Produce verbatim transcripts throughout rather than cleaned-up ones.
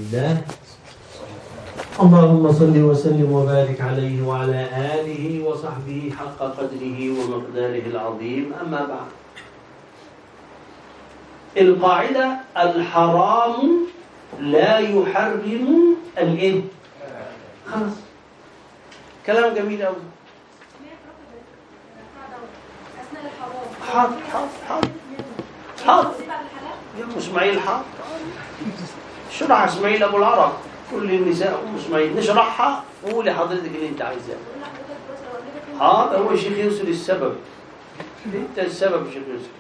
الله. اللهم صل وسلم وبارك عليه وعلى آله وصحبه حق قدره ومقداره العظيم. أما بعد، القاعدة: الحرام لا يحرم الإيه؟ خلاص، كلام جميل أوي. حاضر حاضر حاضر حاضر يا اسماعيل، حاضر. شرح اسماعيل ابو العرب كل النساء ام اسماعيل، نشرحها وقولي حضرتك اللي انت عايزاه. حاضر. هو الشيخ يوسف السبب، انت السبب يا شيخ يوسف.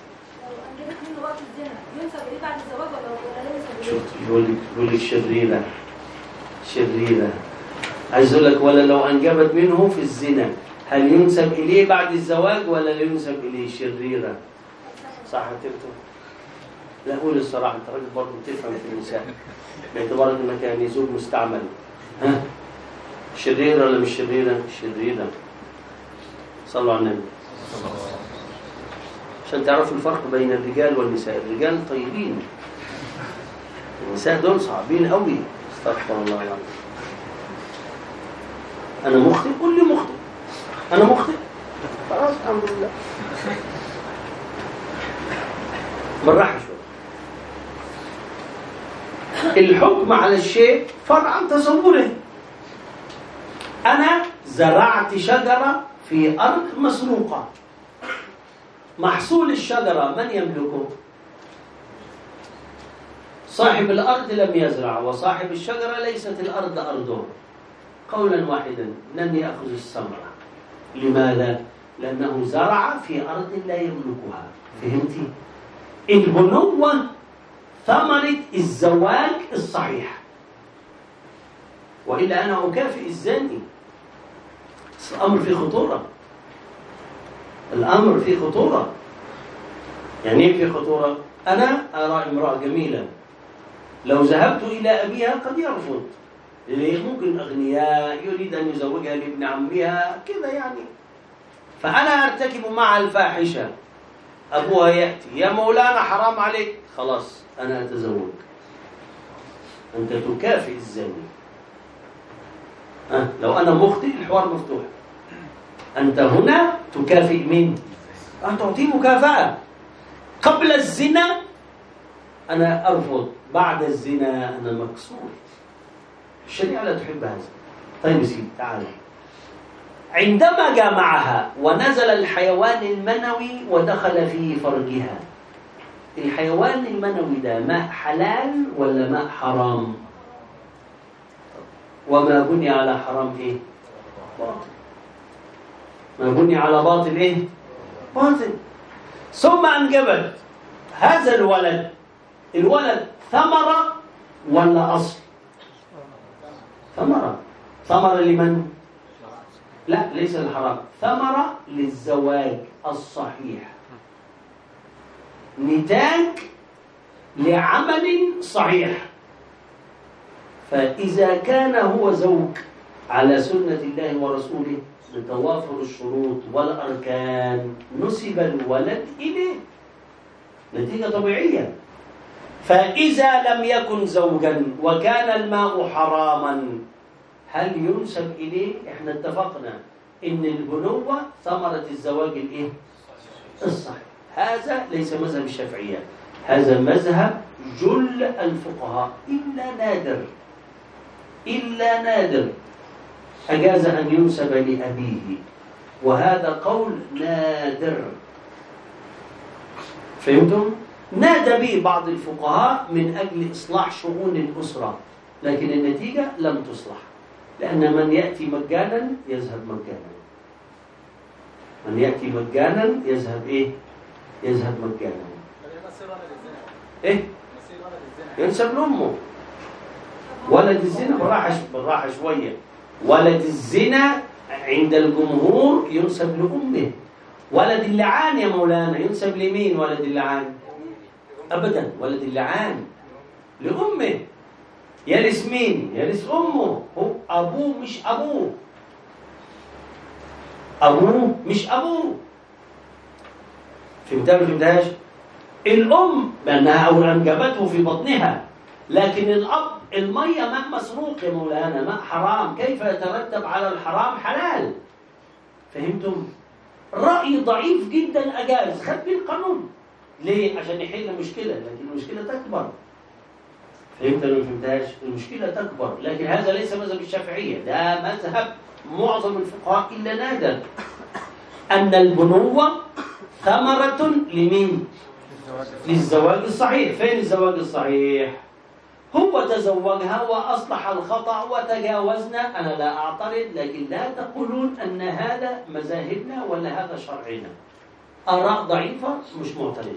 شوف يقول لك يقول لك شريره شريره عايز اقول لك: ولا لو انجبت منه في الزنا هل ينسب اليه بعد الزواج ولا لا ينسب اليه؟ شريره. صح تكتب؟ لا، قول الصراحه، انت راجل برضه بتفهم في النساء باعتبار انك يعني زوج مستعمل. ها، شريره ولا مش شريره؟ شريره. صلوا على النبي عشان تعرفوا الفرق بين الرجال والنساء. الرجال طيبين، النساء دول صعبين قوي. استغفر الله العظيم. انا مخطئ؟ قول لي مخطئ. انا مخطئ؟ خلاص الحمد لله. بالراحه شويه. الحكم على الشيء فرع عن تصوره. انا زرعت شجره في ارض مسروقه، محصول الشجره من يملكه؟ صاحب الارض لم يزرع، وصاحب الشجره ليست الارض ارضه. قولا واحدا لن ياخذ الثمره. لماذا؟ لانه زرع في ارض لا يملكها. فهمتي؟ البنوة ثمرة الزواج الصحيح، وإلا أنا أكافئ الزاني. الأمر فيه خطورة. الأمر فيه خطورة. يعني إيه فيه خطورة؟ أنا أرى امرأة جميلة، لو ذهبت إلى أبيها قد يرفض. ليه؟ ممكن أغنياء يريد أن يزوجها لابن عمها كذا يعني. فأنا أرتكب مع الفاحشة، أبوها يأتي: يا مولانا حرام عليك. خلاص أنا أتزوج. أنت تكافئ الزاني. أه؟ لو أنا مخطئ الحوار مفتوح. أنت هنا تكافئ مين؟ أن تعطيه مكافأة. قبل الزنا أنا أرفض، بعد الزنا أنا مكسور. الشريعة لا تحب هذا. طيب سيدي تعالى. عندما جامعها ونزل الحيوان المنوي ودخل في فرجها، الحيوان المنوي ده ماء حلال ولا ماء حرام؟ وما بني على حرام ايه؟ باطل. ما بني على باطل ايه؟ باطل. ثم انجبت هذا الولد. الولد ثمرة ولا أصل؟ ثمرة. ثمرة لمن؟ لا، ليس الحرام. ثمرة للزواج الصحيح، نتاج لعمل صحيح. فإذا كان هو زوج على سنة الله ورسوله بتوافر الشروط والأركان نسب الولد إليه، نتيجة طبيعية. فإذا لم يكن زوجا وكان الماء حراما هل ينسب إليه؟ إحنا اتفقنا إن البنوة ثمرة الزواج الإيه؟ الصحيح. هذا ليس مذهب الشافعية، هذا مذهب جل الفقهاء، إلا نادر إلا نادر أجاز أن ينسب لأبيه، وهذا قول نادر. فهمتم؟ نادى به بعض الفقهاء من أجل إصلاح شؤون الأسرة، لكن النتيجة لم تصلح، لأن من يأتي مجانا يذهب مجانا. من يأتي مجانا يذهب إيه؟ يذهب مجانا. إيه؟ ينسب لأمه. ولد الزنا بالراحة بالراحة شوية. ولد الزنا عند الجمهور ينسب لأمه. ولد اللعان يا مولانا ينسب لمين؟ ولد اللعان أبدا، ولد اللعان لأمه. يرث مين؟ يرث أمه. هو أبوه مش أبوه. أبوه مش أبوه. فهمتها ولا فهمتهاش؟ الأم بأنها أو أنجبته في بطنها لكن الأب المية ماء مسروق يا مولانا، ماء حرام، كيف يترتب على الحرام حلال؟ فهمتم؟ رأي ضعيف جدا أجاز، خد بالقانون. ليه؟ عشان يحل مشكلة، لكن المشكلة تكبر. فهمت ولا ما فهمتهاش؟ المشكلة تكبر، لكن هذا ليس مذهب الشافعية، ده مذهب معظم الفقهاء إلا نادر، أن البنوة ثمرة لمين؟ للزواج الصحيح. فين الزواج الصحيح؟ هو تزوجها وأصلح الخطأ وتجاوزنا، أنا لا أعترض، لكن لا تقولون أن هذا مذاهبنا ولا هذا شرعنا. آراء ضعيفة مش معترض.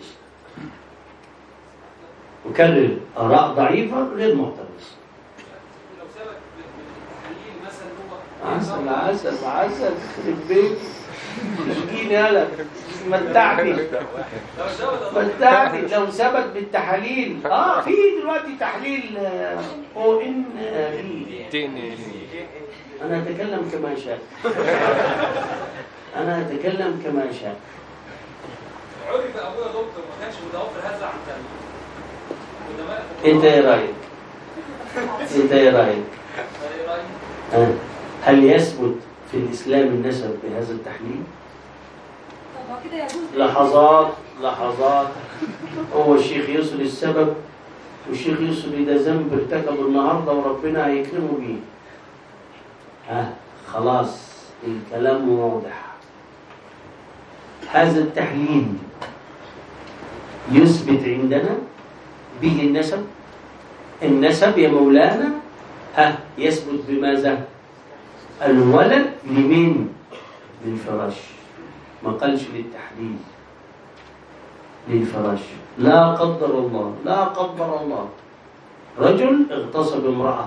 أكرر، آراء ضعيفة غير معترض. لو ثبت بالتحليل مثلا هو عسل عسل عسل يخرب بيت مسكين يالا متعتي متعتي. لو ثبت بالتحاليل اه في دلوقتي تحليل او ان انا اتكلم كما شاء انا اتكلم كما شاء. عرف ابويا دكتور ما كانش متوفر هذا عن تاني. انت ايه رايك؟ انت ايه رايك؟ آه. هل يثبت في الاسلام النسب بهذا التحليل؟ لحظات لحظات. هو الشيخ يوصل السبب، والشيخ يوصل ده ذنب ارتكبه النهارده وربنا هيكرمه بيه. ها آه. خلاص الكلام واضح. هذا التحليل يثبت عندنا به النسب. النسب يا مولانا ها يثبت بماذا؟ الولد لمين؟ للفراش. ما قالش للتحليل، للفراش. لا قدر الله لا قدر الله رجل اغتصب امرأة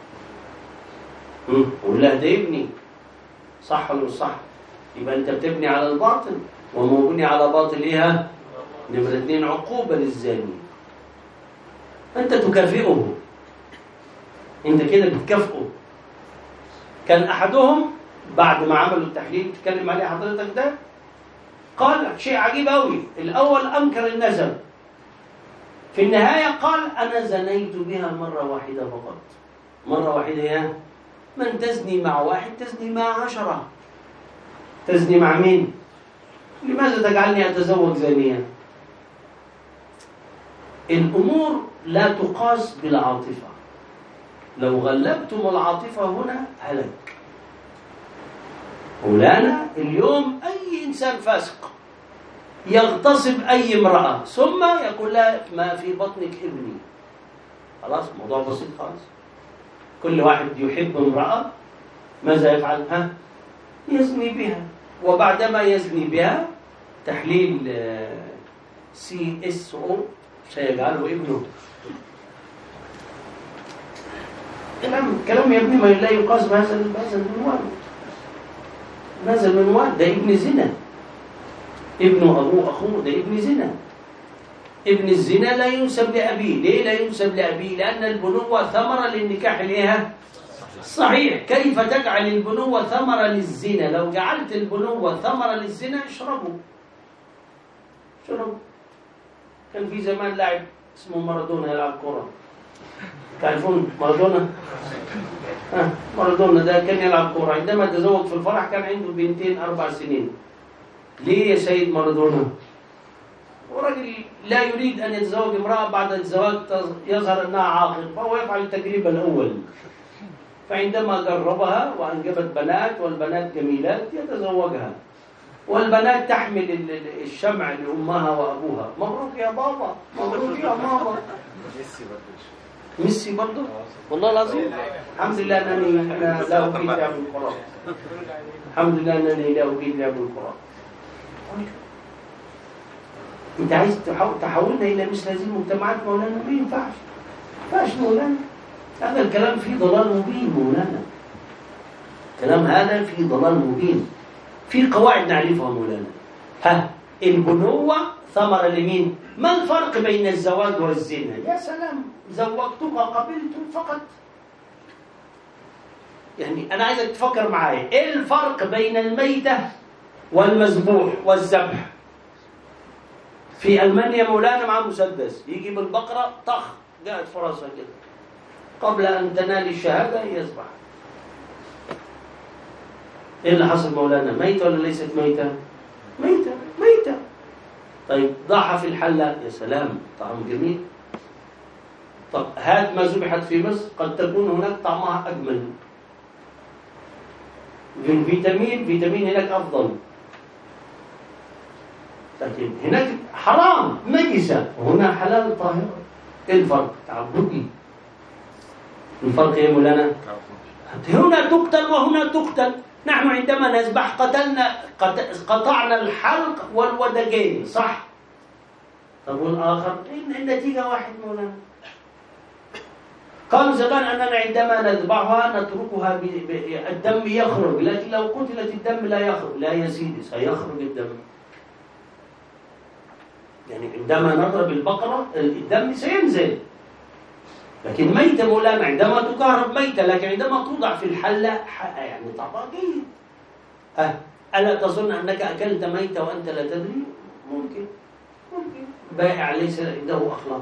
قول لها ده ابني، صح ولا مش صح؟ يبقى انت بتبني على الباطل، ومبني على باطل ايه؟ نمرة اتنين عقوبة للزاني. انت تكافئه، انت كده بتكافئه. كان احدهم بعد ما عملوا التحليل تتكلم عليه حضرتك ده قال شيء عجيب قوي. الاول انكر النسب، في النهايه قال انا زنيت بها مره واحده فقط. مره واحده يا من تزني مع واحد تزني مع عشره. تزني مع مين؟ لماذا تجعلني اتزوج زانيه؟ الامور لا تقاس بالعاطفه. لو غلبتم العاطفه هنا هلك. مولانا اليوم أي إنسان فاسق يغتصب أي امرأة ثم يقول لها ما في بطنك ابني، خلاص موضوع بسيط خالص. كل واحد يحب امرأة ماذا يفعل؟ ها؟ يزني بها، وبعدما يزني بها تحليل سي اس او سيجعله ابنه. كلام كلام يا ابني ما لا يقاس بهذا بهذا المنوال. هذا المنوال ده ابن زنا، ابن أبوه أخوه ده ابن زنا. ابن الزنا لا ينسب لأبيه. ليه لا ينسب لأبيه؟ لأن البنوة ثمرة للنكاح ليها صحيح. كيف تجعل البنوة ثمرة للزنا؟ لو جعلت البنوة ثمرة للزنا اشربوا اشربوا. كان في زمان لاعب اسمه مارادونا يلعب كرة، تعرفون مارادونا؟ آه. مارادونا ده كان يلعب كورة، عندما تزوج في الفرح كان عنده بنتين أربع سنين. ليه يا سيد مارادونا؟ ورجل لا يريد أن يتزوج امرأة بعد الزواج يظهر أنها عاقل، فهو يفعل التجربة الأول. فعندما جربها وأنجبت بنات والبنات جميلات يتزوجها، والبنات تحمل الشمع لأمها وأبوها. مبروك يا بابا، مبروك يا ماما. ميسي برضه؟ والله العظيم الحمد لله أنني أنا لا أريد لعب الكرة. الحمد لله أنني لا أريد لعب الكرة. أنت عايز تحولنا إلى مثل هذه المجتمعات مولانا؟ ما ينفعش. ما ينفعش مولانا. هذا الكلام فيه ضلال مبين مولانا. الكلام هذا فيه ضلال مبين. في قواعد نعرفها مولانا. ها البنوة ثمرة لمين؟ ما الفرق بين الزواج والزنا؟ يا سلام، زوجتك قبلت فقط. يعني أنا عايزك تفكر معايا، إيه الفرق بين الميتة والمذبوح والذبح؟ في ألمانيا مولانا مع مسدس يجيب البقرة طخ قاعد في راسها كده قبل أن تنال الشهادة يذبح. إيه اللي حصل مولانا؟ ميتة ولا ليست ميتة؟ ميتة ميتة. طيب ضعها في الحلة، يا سلام طعم جميل. طب هات ما ذبحت في مصر، قد تكون هناك طعمها أجمل، بالفيتامين فيتامين هناك أفضل، لكن هناك حرام نجسة وهنا حلال طاهرة. إيه الفرق؟ تعبدي. الفرق يا مولانا؟ هنا تقتل وهنا تقتل. نحن عندما نذبح قتلنا قطعنا الحلق والودجين، صح؟ طب والآخر؟ النتيجة واحد مولانا. قالوا زمان أننا عندما نذبحها نتركها الدم يخرج، لكن لو قتلت الدم لا يخرج. لا يا سيدي، سيخرج الدم. يعني عندما نضرب البقرة الدم سينزل، لكن ميتة مولانا عندما تكهرب ميتة، لكن عندما توضع في الحلة يعني طعمها جيد. أه ألا تظن أنك أكلت ميتة وأنت لا تدري؟ ممكن ممكن. بائع ليس عنده أخلاق،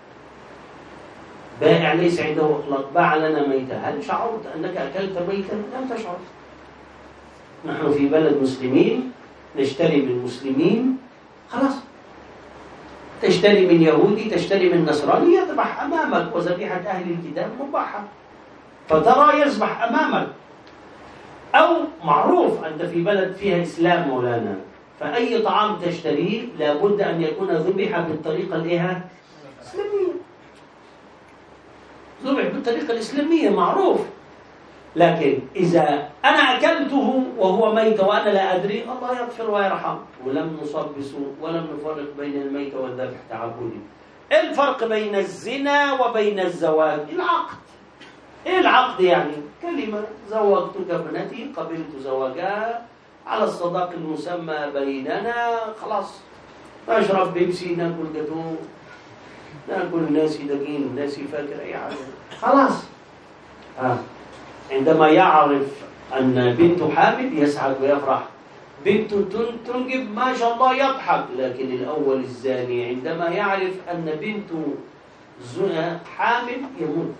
بائع ليس عنده أخلاق، باع لنا ميتة. هل شعرت أنك أكلت ميتة؟ لم تشعر. نحن في بلد مسلمين، نشتري من مسلمين، خلاص. تشتري من يهودي، تشتري من نصراني، يذبح أمامك، وذبيحة أهل الكتاب مباحة، فترى يذبح أمامك. أو معروف أنت في بلد فيها إسلام مولانا، فأي طعام تشتريه لابد أن يكون ذبح بالطريقة الإيه؟ الإسلامية. ذبح بالطريقة الإسلامية معروف. لكن إذا أنا أكلته وهو ميت وأنا لا أدري، الله يغفر ويرحم. ولم نصب بسوء ولم نفرق بين الميت والذبح تعبدي. إيه الفرق بين الزنا وبين الزواج؟ العقد. إيه العقد يعني؟ كلمة زوجتك ابنتي، قبلت زواجها على الصداق المسمى بيننا، خلاص. نشرب بيبسي، ناكل جاتوه، ناكل ناسي دقيق، ناسي فاكر أي حاجة، خلاص. آه. عندما يعرف أن بنته حامل يسعد ويفرح، بنته تنجب ما شاء الله يضحك. لكن الأول الزاني عندما يعرف أن بنته حامل يموت.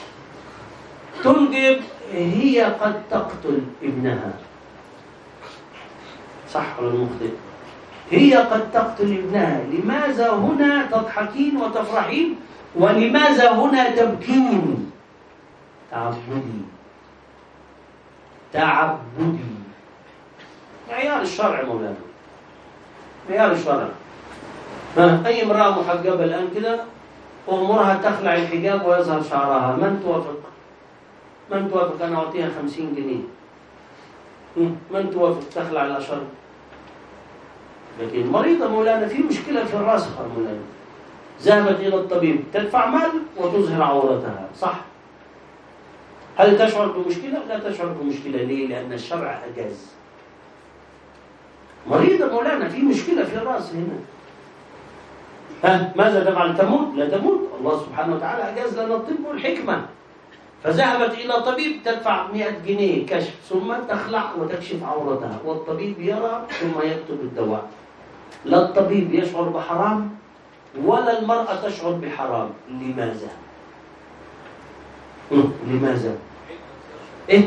تنجب هي قد تقتل ابنها، صح ولا مخطئ؟ هي قد تقتل ابنها. لماذا هنا تضحكين وتفرحين ولماذا هنا تبكين؟ تعبدي تعبدي. معيار الشرع مولانا، معيار الشرع. أي امرأة محجبة الآن كده أمرها تخلع الحجاب ويظهر شعرها، من توافق؟ من توافق؟ أنا أعطيها خمسين جنيه. من توافق تخلع الأشر؟ لكن مريضة مولانا، في مشكلة في الرأس مولانا، ذهبت إلى الطبيب، تدفع مال وتظهر عورتها، صح؟ هل تشعر بمشكلة؟ لا تشعر بمشكلة. ليه؟ لأن الشرع أجاز. مريضة مولانا، في مشكلة في الرأس هنا، ها ماذا تفعل؟ تموت؟ لا تموت. الله سبحانه وتعالى أجاز لنا الطب والحكمة. فذهبت إلى طبيب، تدفع مئة جنيه كشف، ثم تخلع وتكشف عورتها، والطبيب يرى ثم يكتب الدواء. لا الطبيب يشعر بحرام ولا المرأة تشعر بحرام. لماذا؟ لماذا؟ إيه؟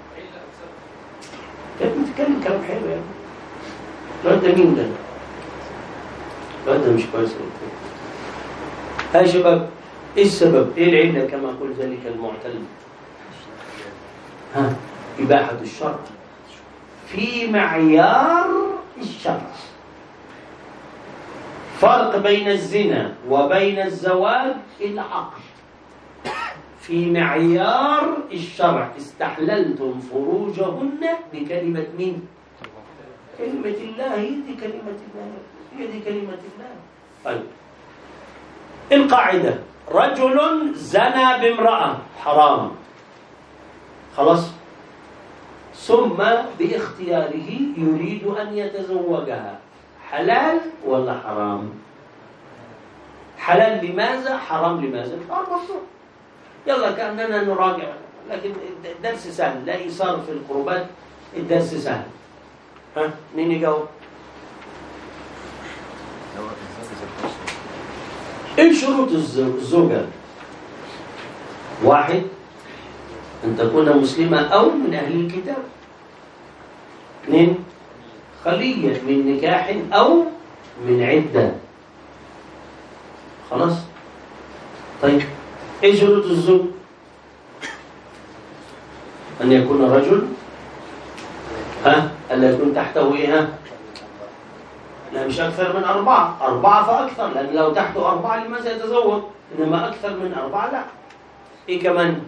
كيف بتتكلم كلام حلو يعني؟ الواد ده مين ده؟ الواد ده مش كويس. ها يا شباب، إيه السبب؟ إيه العلة كما قل ذلك المعتل؟ ها، إباحة الشرع في معيار الشرع. فرق بين الزنا وبين الزواج العقل. في معيار الشرع استحللتم فروجهن بكلمة مين؟ كلمة الله. هي دي كلمة الله، هي دي كلمة الله. طيب القاعدة: رجل زنى بامرأة حرام، خلاص، ثم باختياره يريد أن يتزوجها، حلال ولا حرام؟ حلال لماذا؟ حرام لماذا؟ مفتوح. يلا كأننا نراجع، لكن الدرس سهل، لا إيثار في القربات، الدرس سهل. ها مين يجاوب؟ ايه شروط الزوجة؟ واحد أن تكون مسلمة أو من أهل الكتاب. اثنين خلية من نكاح أو من عدة. خلاص. طيب إيه شروط الزوج؟ أن يكون رجل، ها ألا يكون تحته إيه؟ ها لا مش أكثر من أربعة، أربعة فأكثر، لأن لو تحته أربعة لماذا يتزوج؟ إنما أكثر من أربعة لا. إيه كمان؟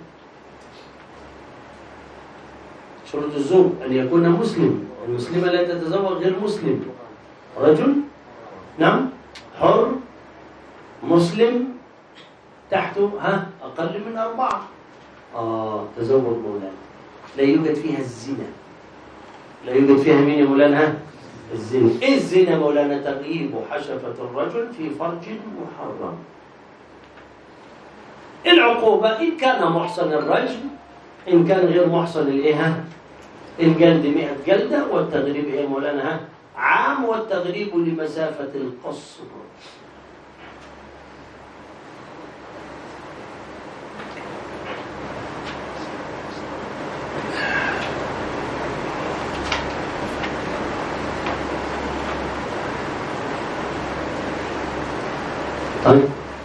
شروط الزوج أن يكون مسلم، المسلمة لا تتزوج غير مسلم. رجل نعم حر مسلم تحته ها أقل من أربعة. آه تزوج مولانا. لا يوجد فيها الزنا، لا يوجد فيها مين يا مولانا؟ الزنا. إيه الزنا مولانا؟ تغييب حشفة الرجل في فرج محرم. العقوبة إن كان محصن الرجل، إن كان غير محصن الإيه؟ الجلد مئة جلدة، والتغريب إيه مولانا؟ عام، والتغريب لمسافة القصر. طيب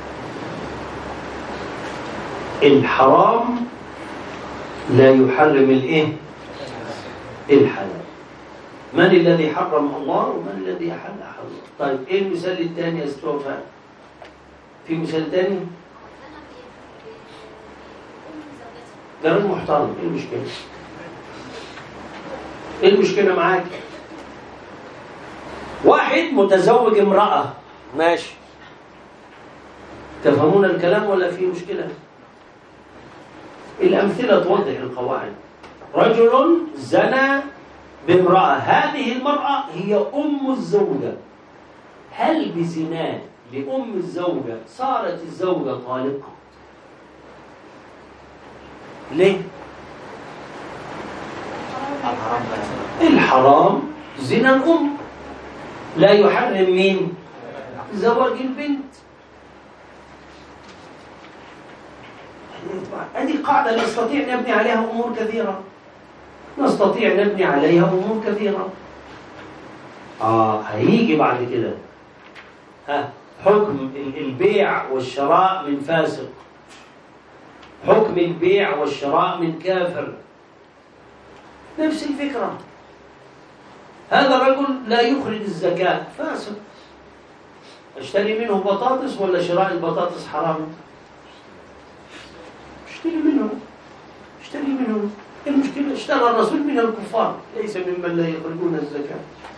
الحرام لا يحرم الايه؟ الحلال. من الذي حرم الله ومن الذي احل حرم؟ طيب ايه المثال الثاني يا استوفى؟ في مثال ثاني؟ ده راجل محترم، ايه المشكله؟ ايه المشكله معاك؟ واحد متزوج امراه ماشي، تفهمون الكلام ولا في مشكله؟ الامثله توضح القواعد. رجل زنى بامرأة، هذه المرأة هي أم الزوجة. هل بزناه لأم الزوجة صارت الزوجة طالقة؟ ليه؟ الحرام زنا الأم، لا يحرم مين؟ زواج البنت. هذه قاعدة نستطيع نبني عليها أمور كثيرة، نستطيع نبني عليها أمور كثيرة. آه هيجي بعد كده ها حكم البيع والشراء من فاسق، حكم البيع والشراء من كافر، نفس الفكرة. هذا الرجل لا يخرج الزكاة، فاسق. اشتري منه بطاطس ولا شراء البطاطس حرام؟ اشتري منه، اشتري منه. المشكلة اشترى الرسول من الكفار، ليس ممن لا يخرجون الزكاة.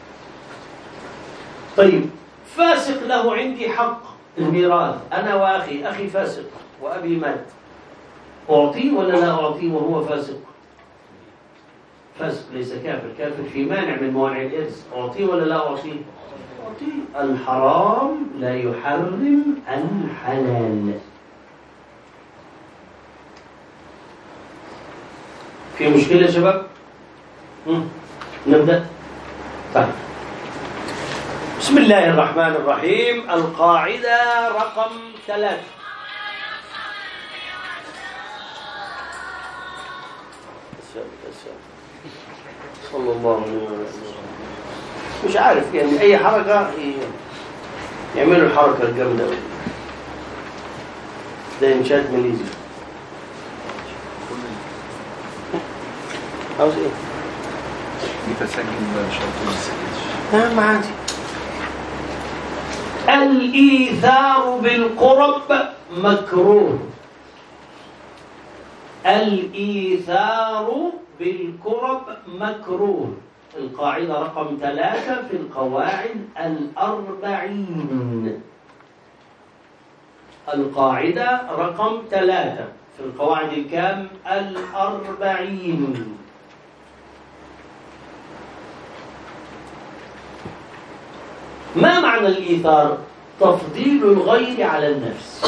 طيب فاسق له عندي حق الميراث، أنا وأخي، أخي فاسق وأبي مات، أعطيه ولا لا أعطيه وهو فاسق؟ فاسق ليس كافر، كافر في مانع من موانع الإرث، أعطيه ولا لا أعطيه؟ أعطيه. الحرام لا يحرم الحلال. في مشكلة يا شباب؟ نبدأ. طيب بسم الله الرحمن الرحيم. القاعدة رقم ثلاثة. صلى الله عليه وسلم. مش عارف يعني أي حركة يعملوا الحركة الجامدة ده إنشاد ماليزي. عاوز ايه؟ بتسجل شرط السكتش. نعم عادي. الإيثار بالقرب مكروه. الإيثار بالقرب مكروه. القاعدة رقم ثلاثة في القواعد الأربعين. القاعدة رقم ثلاثة في القواعد الكام؟ الأربعين. ما معنى الإيثار؟ تفضيل الغير على النفس.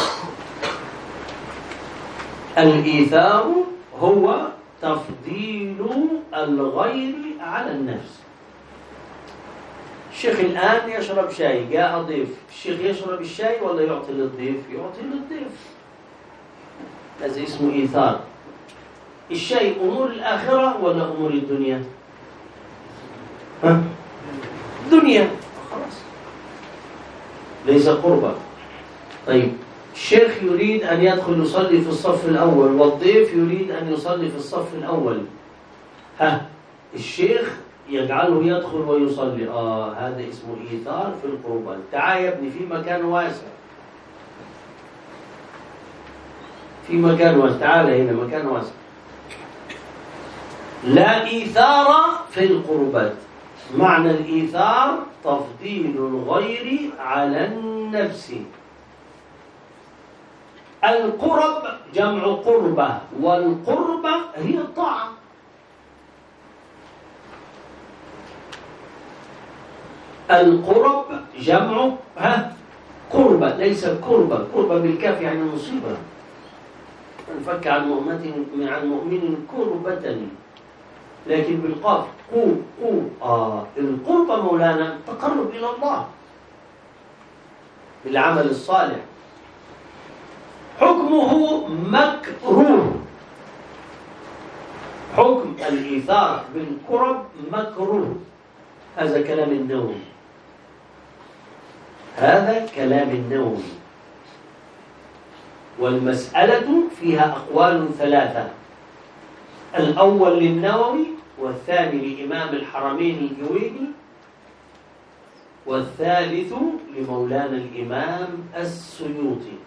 الإيثار هو تفضيل الغير على النفس. الشيخ الآن يشرب شاي، جاء ضيف، الشيخ يشرب الشاي ولا يعطي للضيف؟ يعطي للضيف. هذا اسمه إيثار. الشيء أمور الآخرة ولا أمور الدنيا؟ ها؟ دنيا، خلاص ليس قربة. طيب الشيخ يريد أن يدخل يصلي في الصف الأول، والضيف يريد أن يصلي في الصف الأول. ها، الشيخ يجعله يدخل ويصلي. آه هذا اسمه إيثار في القربات. تعال يا ابني، في مكان واسع، في مكان واسع، تعال هنا مكان واسع. لا إيثار في القربات. معنى الإيثار تفضيل الغير على النفس. القرب جمع قربة، والقربة هي الطاعة. القرب جمع ها قربة، ليس كربة. كربة بالكاف يعني مصيبة. انفك عن مؤمن عن مؤمن كربة، لكن بالقاف قو قو. آه القربة مولانا التقرب إلى الله بالعمل الصالح. حكمه مكروه. حكم الإيثار بالقرب مكروه. هذا كلام النووي، هذا كلام النووي. والمسألة فيها أقوال ثلاثة، الأول للنووي، والثاني لإمام الحرمين الجويني، والثالث لمولانا الإمام السيوطي.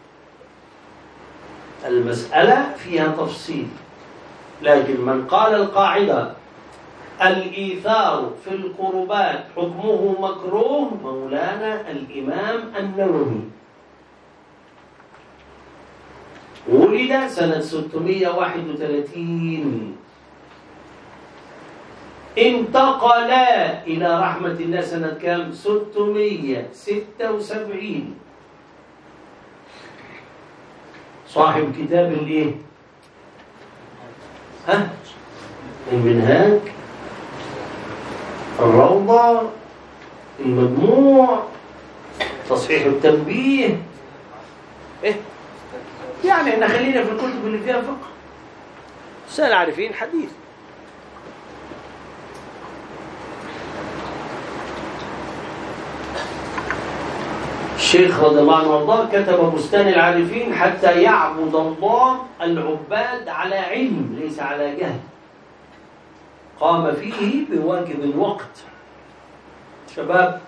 المسألة فيها تفصيل، لكن من قال القاعدة الإيثار في القربات حكمه مكروه مولانا الإمام النووي. ولد سنة ستمائة وواحد وثلاثين، انتقل إلى رحمة الله سنة كام؟ ستمائة وستة وسبعين. صاحب كتاب الايه؟ ها؟ المنهاج، الروضة، المجموع، تصحيح التنبيه. إيه؟ يعني احنا خلينا في الكتب اللي فيها فقه. سأل عارفين حديث. الشيخ رضي الله عنه وارضاه كتب بستان العارفين حتى يعبد الله العباد على علم ليس على جهل. قام فيه بواجب الوقت. شباب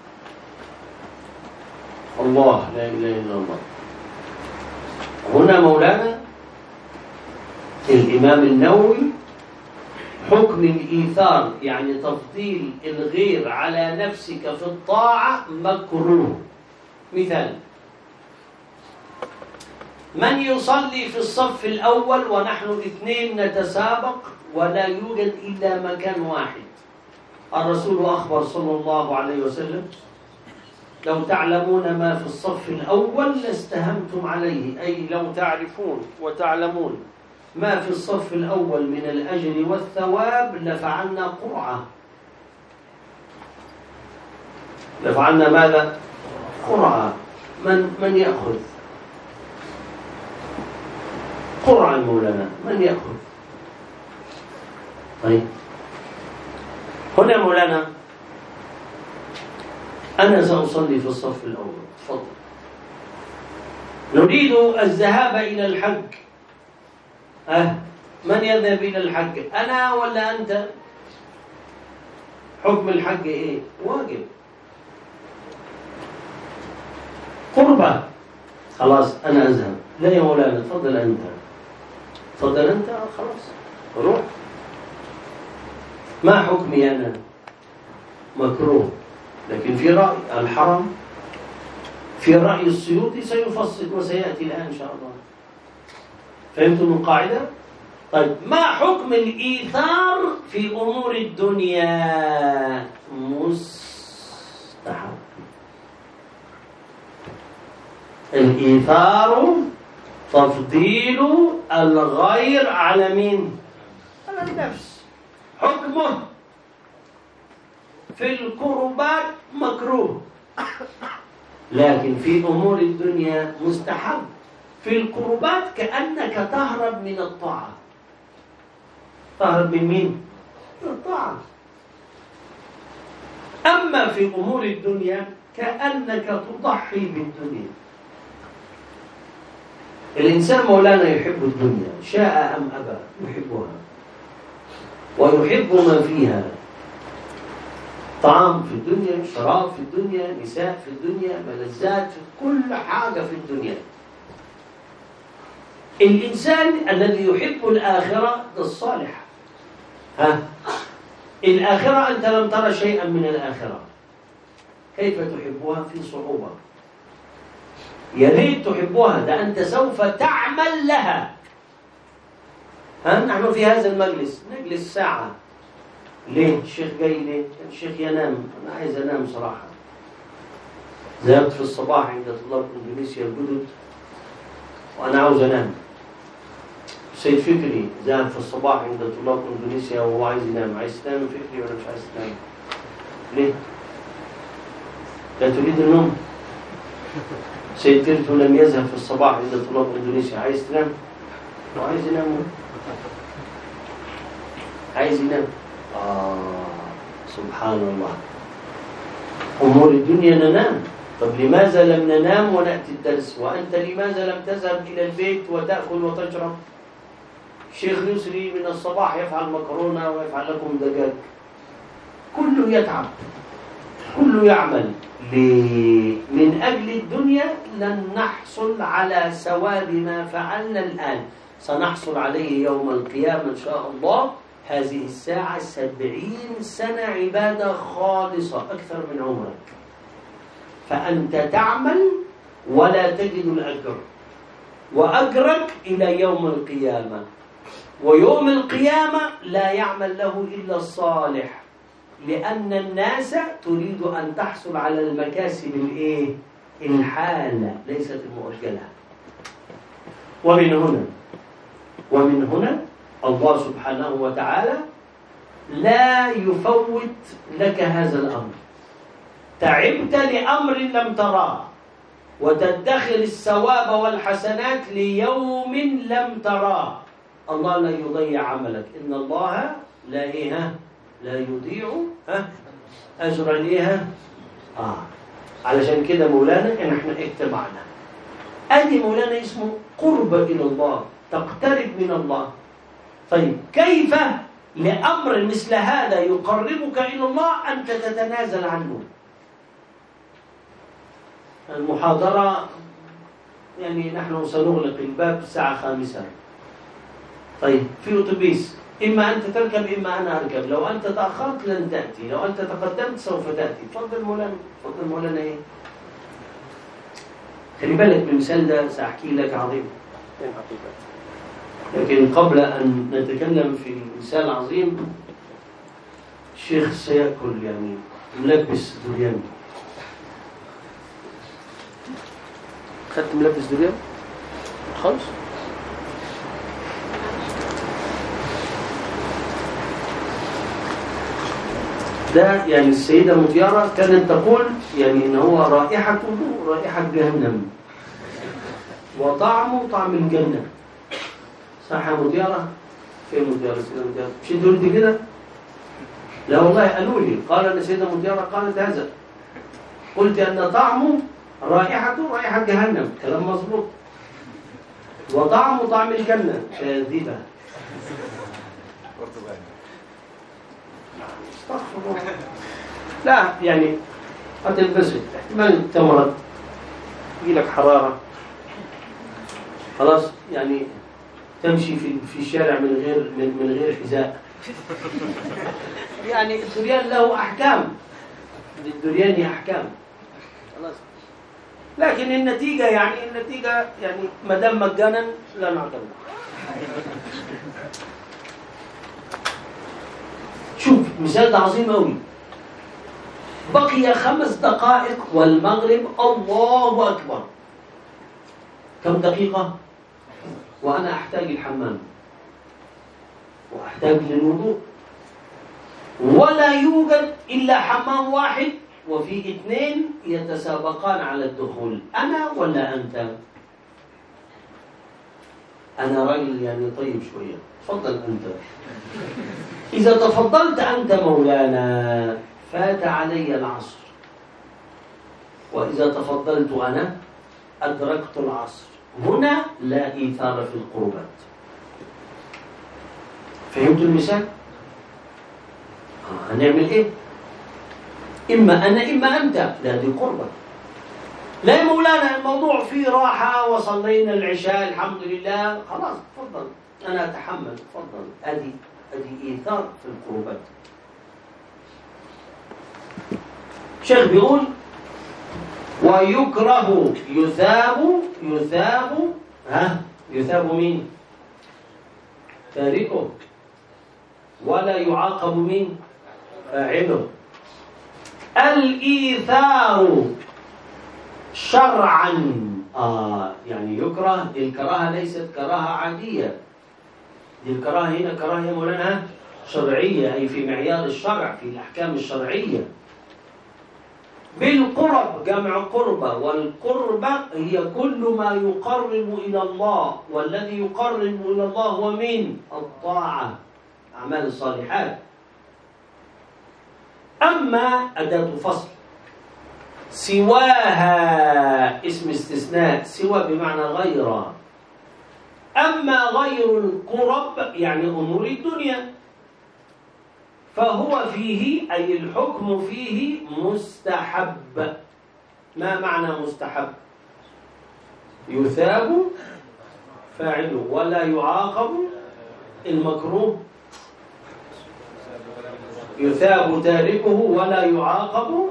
الله لا إله إلا الله. هنا مولانا الإمام النووي حكم الإيثار يعني تفضيل الغير على نفسك في الطاعة مكروه. مثال: من يصلي في الصف الأول ونحن اثنين نتسابق ولا يوجد إلا مكان واحد. الرسول أخبر صلى الله عليه وسلم: لو تعلمون ما في الصف الأول لاستهمتم عليه، أي لو تعرفون وتعلمون ما في الصف الأول من الأجر والثواب لفعلنا قرعة. لفعلنا ماذا؟ قرعة. من من يأخذ؟ قرعة مولانا، من يأخذ؟ طيب هنا مولانا أنا سأصلي في الصف الأول، تفضل. نريد الذهاب إلى الحج. أه من يذهب إلى الحج؟ أنا ولا أنت؟ حكم الحج إيه؟ واجب، قربة. خلاص أنا أذهب. لا يا مولانا، تفضل أنت، تفضل أنت. خلاص روح. ما حكمي أنا؟ مكروه. لكن في رأي الحرم، في رأي السيوطي سيفصل وسيأتي الآن إن شاء الله. فهمتم القاعدة؟ طيب ما حكم الإيثار في أمور الدنيا؟ مستحب. الإيثار تفضيل الغير على مين؟ على النفس. حكمه في القربات مكروه، لكن في أمور الدنيا مستحب. في القربات كأنك تهرب من الطاعة. تهرب من مين؟ من الطاعة. أما في أمور الدنيا كأنك تضحي بالدنيا. الإنسان مولانا يحب الدنيا شاء أم أبى، يحبها ويحب ما فيها، طعام في الدنيا، شراب في الدنيا، نساء في الدنيا، ملذات، كل حاجة في الدنيا. الإنسان الذي يحب الآخرة ده الصالح. ها؟ الآخرة أنت لم ترى شيئا من الآخرة، كيف تحبها؟ في صعوبة. يا ريت تحبها، ده أنت سوف تعمل لها. ها؟ نحن في هذا المجلس نجلس ساعة. ليه؟ الشيخ جاي ليه؟ الشيخ ينام، أنا عايز أنام صراحة. ذهبت في الصباح عند طلاب إندونيسيا الجدد وأنا عاوز أنام. سيد فكري ذهب في الصباح عند طلاب إندونيسيا وهو عايز ينام. عايز تنام فكري ولا مش عايز تنام؟ ليه؟ لا تريد النوم؟ سيد كرتو لم يذهب في الصباح عند طلاب إندونيسيا. عايز تنام؟ هو عايز ينام، عايز ينام. آه سبحان الله. أمور الدنيا ننام. طب لماذا لم ننام ونأتي الدرس؟ وأنت لماذا لم تذهب إلى البيت وتأكل وتشرب؟ الشيخ يسري من الصباح يفعل مكرونة ويفعل لكم دجاج. كله يتعب، كله يعمل. من أجل الدنيا لن نحصل على ثواب ما فعلنا الآن، سنحصل عليه يوم القيامة إن شاء الله. هذه الساعة سبعين سنة عبادة خالصة، أكثر من عمرك. فأنت تعمل ولا تجد الأجر، وأجرك إلى يوم القيامة. ويوم القيامة لا يعمل له إلا الصالح، لأن الناس تريد أن تحصل على المكاسب الإيه؟ الحالة، ليست المؤجلة. ومن هنا ومن هنا الله سبحانه وتعالى لا يفوت لك هذا الأمر. تعبت لأمر لم تراه وتدخر الثواب والحسنات ليوم لم تراه، الله لا يضيع عملك. إن الله لا إيه لا يضيع ها أجر إيه آه علشان كده مولانا إن إحنا اجتمعنا. أدي مولانا اسمه قرب إلى الله، تقترب من الله. طيب كيف لأمر مثل هذا يقربك إلى الله أنت تتنازل عنه؟ المحاضرة يعني نحن سنغلق الباب الساعة خامسة. طيب في أتوبيس، إما أنت تركب إما أنا أركب. لو أنت تأخرت لن تأتي، لو أنت تقدمت سوف تأتي. تفضل مولانا، تفضل مولانا. إيه خلي بالك بالمثال ده سأحكي لك عظيم، لكن قبل أن نتكلم في مثال عظيم، الشيخ سيأكل يعني ملبس دوريان. خدت ملبس دوريان؟ خلص. ده يعني السيدة مطيرة كانت تقول يعني إن هو رائحته رائحة جهنم وطعمه طعم الجنة. صح يا مطيرة؟ فين مطيرة؟ السيدة مطيرة مش انت قلت كده؟ لا والله قالوا لي، قال أن السيدة مطيرة قالت هذا. قلت أن طعمه رائحته رائحة جهنم، كلام مظبوط. وطعمه طعم الجنة، كاذبة. لا يعني هتلبسه، احتمال تمرض، يجيلك حرارة، خلاص يعني تمشي في في الشارع من غير من, من غير حذاء. يعني الدريان له أحكام، للدريان أحكام، خلاص. لكن النتيجة يعني النتيجة يعني ما دام مجانا لا نعتمد. شوف مثال عظيم أوي. بقي خمس دقائق والمغرب، الله أكبر. كم دقيقة؟ وأنا أحتاج الحمام وأحتاج للوضوء، ولا يوجد إلا حمام واحد وفي اثنين يتسابقان على الدخول، أنا ولا أنت؟ أنا راجل يعني طيب شوية، تفضل أنت. إذا تفضلت أنت مولانا فات علي العصر، وإذا تفضلت أنا أدركت العصر. هنا لا إيثار في القربات. فهمت المثال؟ آه هنعمل إيه؟ إما أنا إما أنت، لا دي قربة. لا يا مولانا الموضوع فيه راحة وصلينا العشاء الحمد لله، خلاص تفضل أنا أتحمل، تفضل. أدي أدي إيثار في القربات. شيخ بيقول ويكره يثاب يثاب ها يثاب مين؟ تاركه. ولا يعاقب مين؟ فاعله. الإيثار شرعا آه يعني يكره. الكراهة ليست كراهة عادية، دي الكراهة هنا كراهة يا مولانا شرعية، أي في معيار الشرع، في الأحكام الشرعية. بالقرب، جمع قربة، والقربة هي كل ما يقرب إلى الله، والذي يقرب إلى الله هو من الطاعة، أعمال الصالحات. أما أداة فصل سواها اسم استثناء، سوى بمعنى غير. أما غير القرب يعني أمور الدنيا فهو فيه أي الحكم فيه مستحب. ما معنى مستحب؟ يثاب فاعله ولا يعاقب المكروه. يثاب تاركه ولا يعاقب،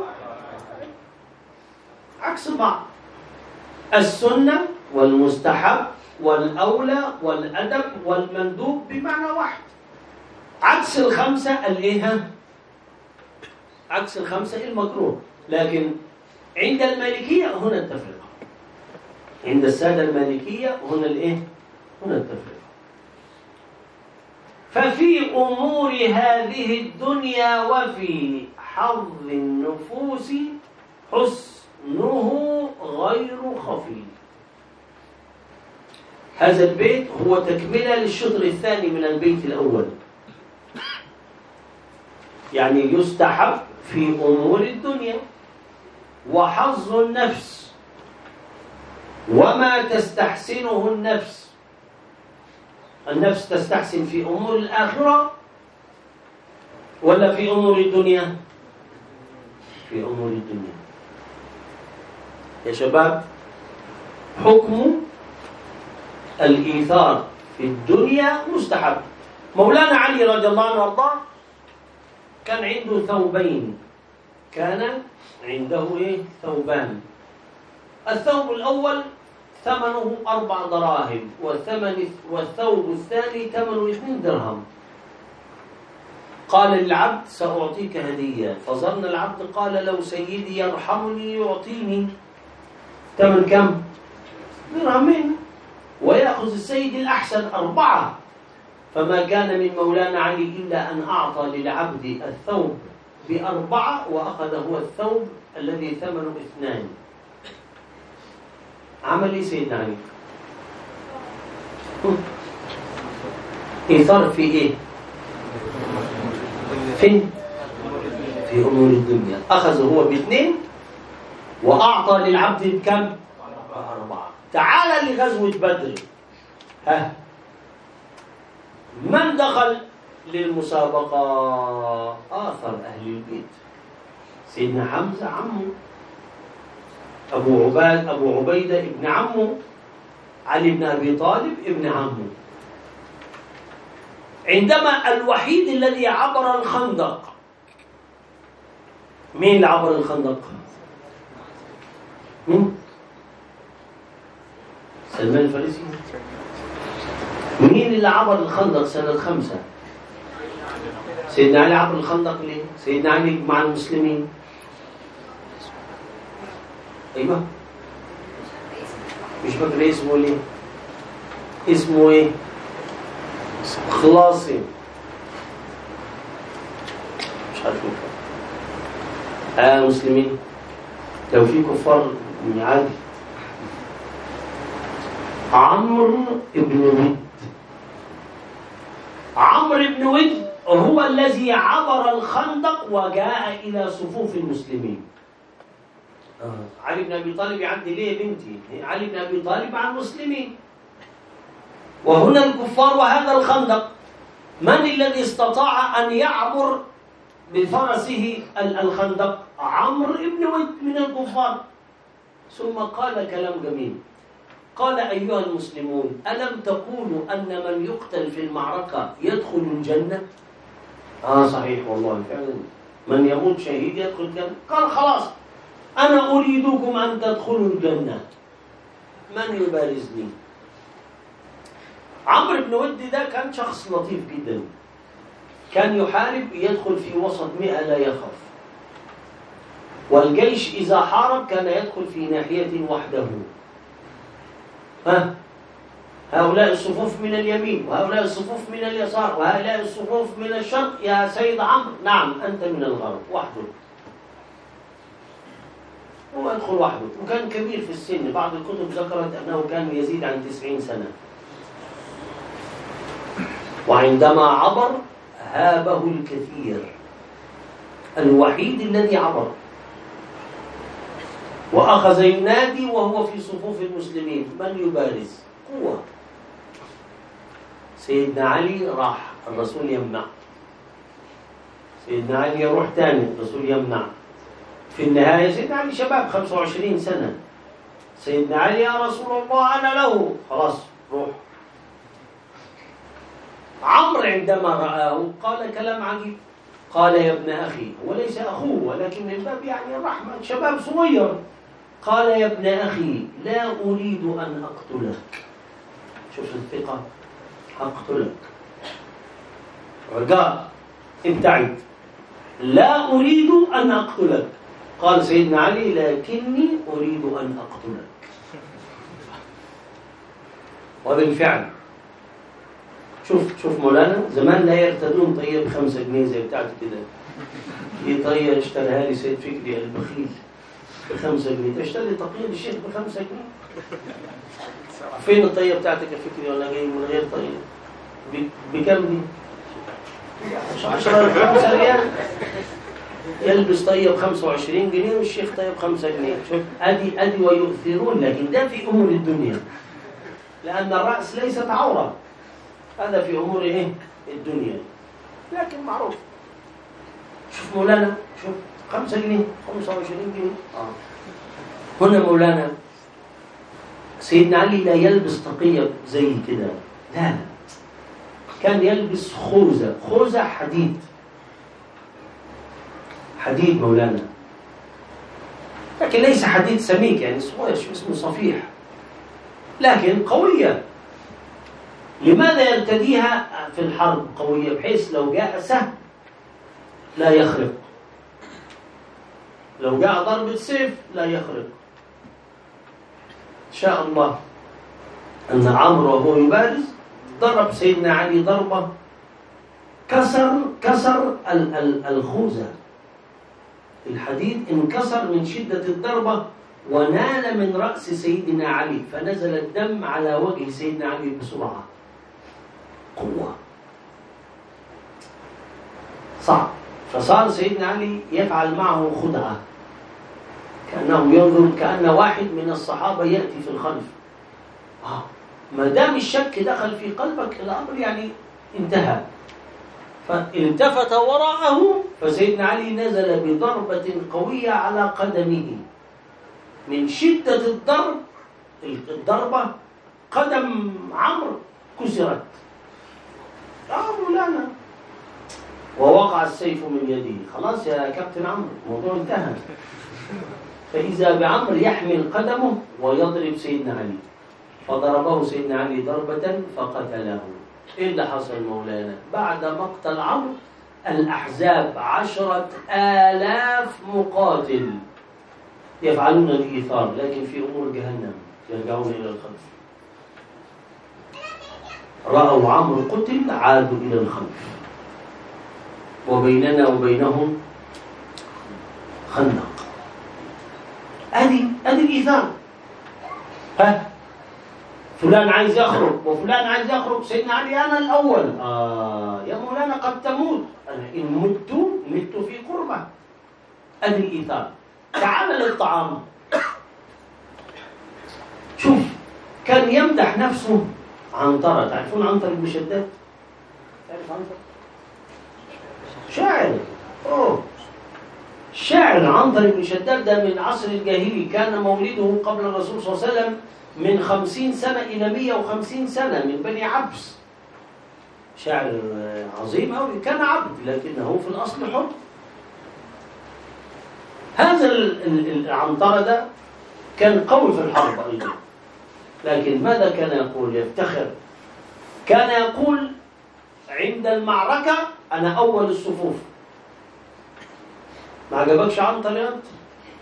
عكس بعض. السنة والمستحب والأولى والأدب والمندوب بمعنى واحد. عكس الخمسة الإيه؟ عكس الخمسة المكروه. لكن عند المالكية هنا التفرقة، عند السادة المالكية هنا الإيه؟ هنا التفرقة. ففي أمور هذه الدنيا وفي حظ النفوس حسنه غير خفي. هذا البيت هو تكملة للشطر الثاني من البيت الأول. يعني يستحب في أمور الدنيا وحظ النفس وما تستحسنه النفس. النفس تستحسن في أمور الآخرة ولا في أمور الدنيا؟ في أمور الدنيا. يا شباب، حكم الإيثار في الدنيا مستحب. مولانا علي رضي الله عنه وارضاه كان عنده ثوبين، كان عنده إيه؟ ثوبان. الثوب الأول ثمنه أربع دراهم، والثمن والثوب الثاني ثمنه اثنين درهم. قال للعبد سأعطيك هدية، فظن العبد قال لو سيدي يرحمني يعطيني ثمن كم؟ درهمين، ويأخذ السيد الأحسن أربعة. فما كان من مولانا علي إلا أن أعطى للعبد الثوب بأربعة وأخذ هو الثوب الذي ثمنه اثنان. عمل إيه سيدنا علي؟ إيثار في إيه؟ فين؟ في أمور الدنيا. أخذ هو باثنين وأعطى للعبد بكم؟ بأربعة. تعال لغزوة بدر. ها، من دخل للمسابقة؟ آثر أهل البيت. سيدنا حمزة عمه، أبو عباد أبو عبيدة ابن عمه، علي بن أبي طالب ابن عمه. عندما الوحيد الذي عبر الخندق، مين اللي عبر الخندق؟ مين؟ سلمان الفارسي. مين اللي عبر الخندق سنة خمسة؟ سيدنا علي عبر الخندق ليه؟ سيدنا علي مع المسلمين. أيوة، مش فاكر اسمه ليه؟ اسمه ايه؟ خلاصي، مش عارف مين. آه مسلمين، لو في كفار عادي. عمرو بن ود. عمرو بن ود هو الذي عبر الخندق وجاء إلى صفوف المسلمين. آه. علي بن أبي طالب يعدي ليه يا بنتي؟ علي بن أبي طالب مع المسلمين، وهنا الكفار وهذا الخندق. من الذي استطاع أن يعبر بفرسه الخندق؟ عمرو بن ود من الكفار. ثم قال كلام جميل، قال أيها المسلمون ألم تقولوا أن من يقتل في المعركة يدخل الجنة؟ آه صحيح والله فعلا، من يموت شهيد يدخل الجنة. قال خلاص أنا أريدكم أن تدخلوا الجنة، من يبارزني؟ عمرو بن ود ده كان شخص لطيف جدا، كان يحارب يدخل في وسط مئة لا يخاف، والجيش إذا حارب كان يدخل في ناحية وحده. ها هؤلاء الصفوف من اليمين وهؤلاء الصفوف من اليسار وهؤلاء الصفوف من الشرق. يا سيد عمرو نعم أنت من الغرب، وحده. هو يدخل وحده، وكان كبير في السن، بعض الكتب ذكرت أنه كان يزيد عن تسعين سنة. وعندما عبر هابه الكثير، الوحيد الذي عبر، وأخذ ينادي وهو في صفوف المسلمين من يبارز؟ قوة. سيدنا علي راح، الرسول يمنع. سيدنا علي يروح تاني، الرسول يمنع. في النهاية سيدنا علي شباب خمسة وعشرين سنة، سيدنا علي يا رسول الله أنا له، خلاص روح. عمرو عندما رآه قال كلام عجيب، قال يا ابن أخي، وليس أخوه ولكن من باب يعني الرحمة، شباب صغير. قال يا ابن أخي لا أريد أن أقتلك. شوف الثقة، أقتلك رجاء ابتعد، لا أريد أن أقتلك. قال سيدنا علي لكني أريد أن أقتلك. وبالفعل شوف شوف مولانا زمان لا يرتدون طيب خمسة جنيه زي بتاعته كده. دي طيب اشتريها لي سيد فكري البخيل بخمسة جنيه، تشتري تقييد الشيخ بخمسة جنيه؟ فين الطيب بتاعتك يا فكري ولا جاي من غير طيب؟ بكم دي؟ عشرة خمسة ريال. يلبس طيب خمسة وعشرين جنيه والشيخ طيب خمسة جنيه. شوف ادي ادي ويؤثرون، لكن ده في امور الدنيا، لان الراس ليست عوره، هذا في امور ايه؟ الدنيا، لكن معروف. شوف مولانا، شوف خمسة جنيه خمسة وعشرين جنيه. آه. هنا مولانا سيدنا علي لا يلبس تقية زي كده، لا، كان يلبس خوذة، خوذة حديد، حديد مولانا، لكن ليس حديد سميك يعني صغير، شو اسمه صفيح، لكن قوية. لماذا يرتديها في الحرب قوية؟ بحيث لو جاء سهم لا يخرق، لو جاء ضربة سيف لا يخرق. شاء الله أن عمرو وهو يبارز ضرب سيدنا علي ضربة كسر كسر الخوذة، الحديد انكسر من شدة الضربة ونال من رأس سيدنا علي، فنزل الدم على وجه سيدنا علي بسرعة. قوة صعب. فصار سيدنا علي يفعل معه خدعة، كأنه ينظر كأن واحد من الصحابة يأتي في الخلف. آه. ما دام الشك دخل في قلبك الأمر يعني انتهى. فالتفت وراءه فسيدنا علي نزل بضربة قوية على قدمه، من شدة الضرب الضربة قدم عمرو كسرت. آه مولانا، ووقع السيف من يده. خلاص يا كابتن عمرو الموضوع انتهى. فإذا بعمر يحمل قدمه ويضرب سيدنا علي، فضربه سيدنا علي ضربة فقتله. إيه اللي حصل مولانا؟ بعد مقتل عمرو الأحزاب عشرة آلاف مقاتل يفعلون الإيثار، لكن في أمور جهنم يرجعون إلى الخلف. رأوا عمرو قتل عادوا إلى الخلف، وبيننا وبينهم خندق. أدي أدي الإيثار. ها فلان عايز يخرج وفلان عايز يخرج، سيدنا علي أنا الأول. آه يا مولانا قد تموت، أنا إن مت مت في قربة. أدي الإيثار. تعال للطعام، شوف كان يمدح نفسه. عنترة، تعرفون عنتر بن شداد؟ تعرف عنتر؟ شاعر. أوه شاعر عنتر بن شداد ده من عصر الجاهلي، كان مولده قبل الرسول صلى الله عليه وسلم من خمسين سنة إلى مئة وخمسين سنة، من بني عبس. شاعر عظيم أوي، كان عبد لكنه في الأصل حر. هذا العنترة ده كان قوي في الحرب أيضا، لكن ماذا كان يقول؟ يفتخر. كان يقول عند المعركة أنا أول الصفوف. ما عجبكش عنتر يا أنت؟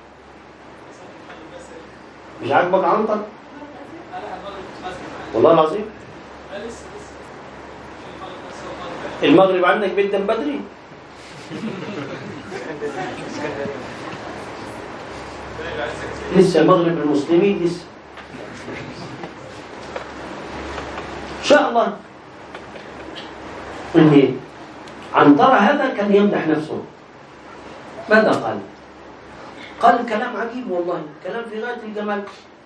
مش عجبك عنتر؟ والله العظيم المغرب عندك بيت دم بدري. لسه مغرب المسلمين لسه ان شاء الله. اني عنترة هذا كان يمدح نفسه. ماذا قال؟ قال كلام عجيب والله، كلام في غاية الجمال.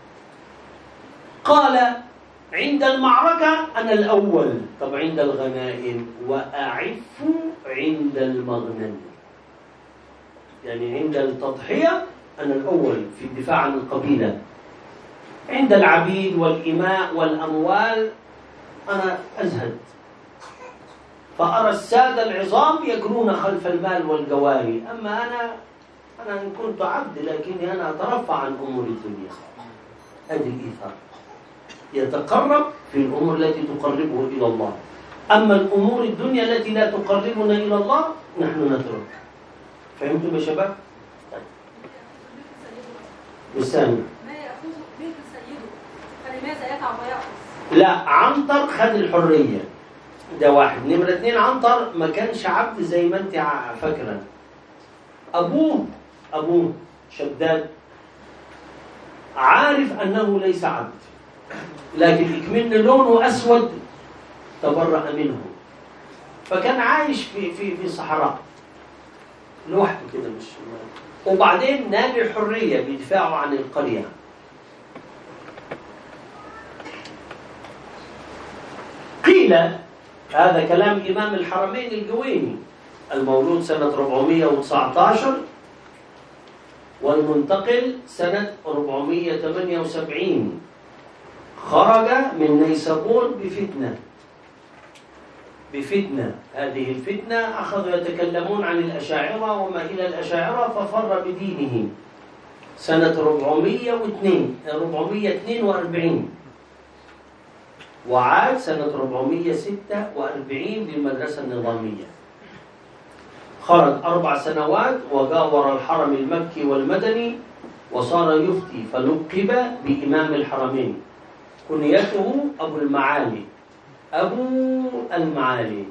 قال عند المعركة أنا الأول، طب عند الغنائم وأعف عند المغنم، يعني عند التضحية أنا الأول في الدفاع عن القبيلة، عند العبيد والإماء والأموال أنا أزهد، فأرى السادة العظام يجرون خلف المال والجواري، أما أنا أنا إن كنت عبد لكني أنا أترفع عن أمور الدنيا. هذه الإيثار، يتقرب في الأمور التي تقربه إلى الله، أما الأمور الدنيا التي لا تقربنا إلى الله نحن نترك. فهمتم يا شباب؟ طيب والثاني ما يأخذ بنت سيده فلماذا يتعب ويأخذ؟ لا، عنتر خد الحرية، ده واحد. نمرة اتنين، عنتر ما كانش عبد زي ما انت فاكرة. أبوه أبوه شداد عارف أنه ليس عبد، لكن إكمن لونه أسود تبرأ منه، فكان عايش في في في صحراء لوحده كده، مش وبعدين نال الحرية بيدفعوا عن القرية. قيل هذا كلام إمام الحرمين الجويني المولود سنة أربعمئة وتسعة عشر والمنتقل سنة أربعمئة وثمانية وسبعين، خرج من نيسابور بفتنة بفتنة هذه الفتنة أخذوا يتكلمون عن الأشاعرة وما إلى الأشاعرة، ففر بدينه سنة أربعمئة واثنين وأربعين، وعاد سنة أربعمئة وستة وأربعين للمدرسة النظامية. خرج أربع سنوات وجاور الحرم المكي والمدني وصار يفتي، فلقب بإمام الحرمين. كنيته أبو المعالي، أبو المعالي.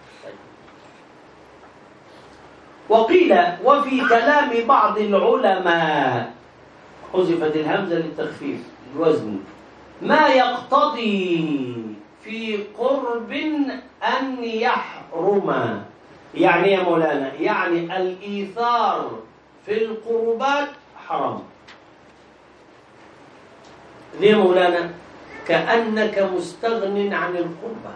وقيل وفي كلام بعض العلماء، حذفت الهمزة للتخفيف الوزن، ما يقتضي في قرب أن يحرم. يعني يا مولانا، يعني الإيثار في القربات حرام. ليه مولانا؟ كأنك مستغن عن القربة.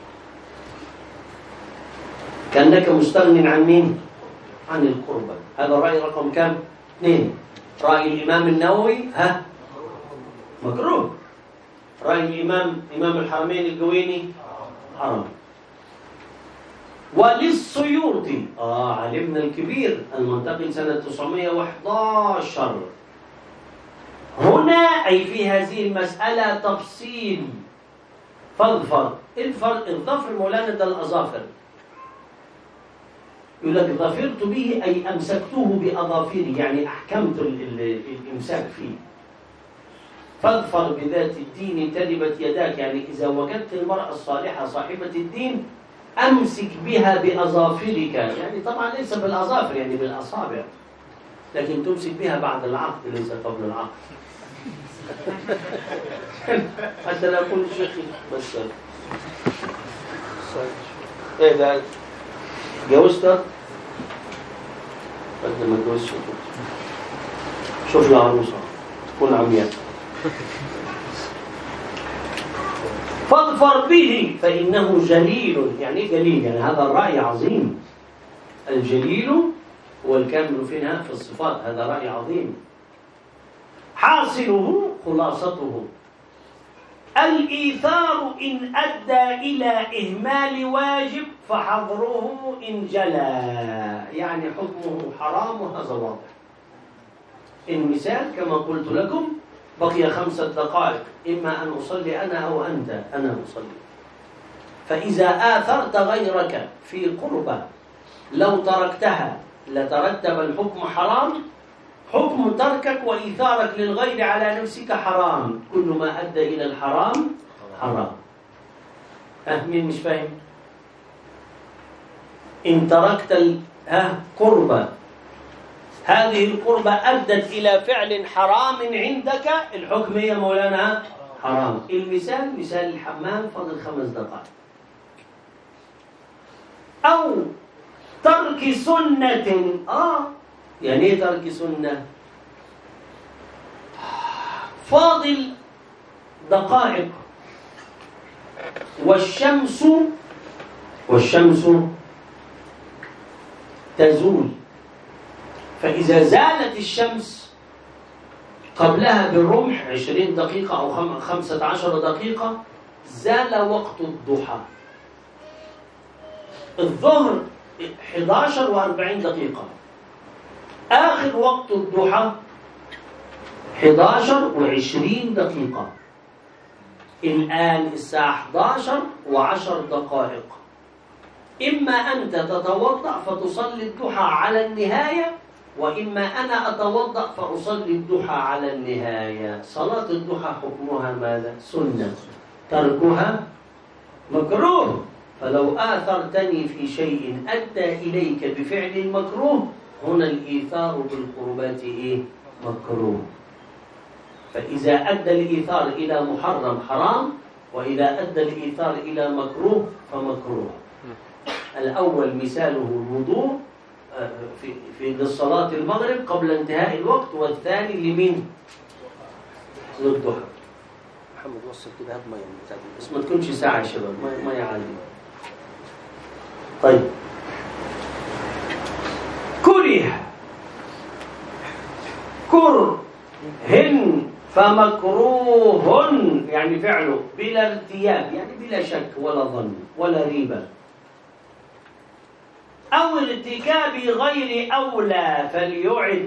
كأنك مستغن عن مين؟ عن القربة. هذا الرأي رقم كم؟ اثنين. رأي الإمام النووي ها مكروه. رأي الإمام إمام الحرمين الجويني حرام. وللسيوطي آه علمنا الكبير المنتقل سنة تسعمئة وأحد عشر، هنا أي في هذه المسألة تفصيل. فاظفر، الفرق الظفر مولانا ده الأظافر، يقول لك ظفرت به أي أمسكته بأظافري، يعني أحكمت الإمساك فيه. فاظفر بذات الدين تربت يداك، يعني إذا وجدت المرأة الصالحة صاحبة الدين أمسك بها بأظافرك، يعني طبعا ليس بالأظافر يعني بالأصابع، لكن تمسك بها بعد العقد ليس قبل العقد. حتى لا أكون شيخ بس. إيه ده؟ جوزتك؟ قد ما تجوزش شوف العروسة تكون عمياء. فاظفر به فإنه جليل. يعني إيه جليل؟ يعني هذا الرأي عظيم. الجليل هو الكامل في نهاية في الصفات. هذا رأي عظيم. حاصله خلاصته الإيثار إن أدى إلى إهمال واجب فحظره إن جلى. يعني حكمه حرام وهذا واضح. المثال كما قلت لكم بقي خمسة دقائق، إما أن أصلي أنا أو أنت. أنا أصلي. فإذا آثرت غيرك في قربة لو تركتها لترتب الحكم حرام، حكم تركك وإيثارك للغير على نفسك حرام. كل ما أدى إلى الحرام حرام. ها مين مش فاهم؟ إن تركت ال... ها قربة، هذه القربة أدت إلى فعل حرام عندك، الحكم هي مولانا حرام. المثال مثال الحمام، فضل خمس دقائق. أو ترك سنة. آه يعني ايه ترك سنة؟ فاضل دقائق والشمس والشمس تزول. فإذا زالت الشمس قبلها بالرمح عشرين دقيقة أو خمسة عشر دقيقة زال وقت الضحى. الظهر إحدى عشر وأربعين دقيقة. آخر وقت الضحى إحدى عشر وعشرين دقيقة. الآن الساعة إحدى عشر وعشر دقائق. إما أنت تتوضأ فتصلي الضحى على النهاية، وإما أنا أتوضأ فأصلي الضحى على النهاية. صلاة الضحى حكمها ماذا؟ سنة، تركها مكروه. فلو آثرتني في شيء أدى إليك بفعل المكروه، هنا الإيثار بالقربات إيه؟ مكروه. فإذا أدى الإيثار إلى محرم حرام، وإذا أدى الإيثار إلى مكروه فمكروه. الأول مثاله الوضوء في في للصلاة المغرب قبل انتهاء الوقت، والثاني لمين؟ للضحى. محمد وصل كده هات ميه بس ما تكونش ساعة يا شباب، ما ما يعلم. طيب كره كرهن فمكروه، يعني فعله بلا ارتياب، يعني بلا شك ولا ظن ولا ريبة. أو ارتكاب غير أولى فليعد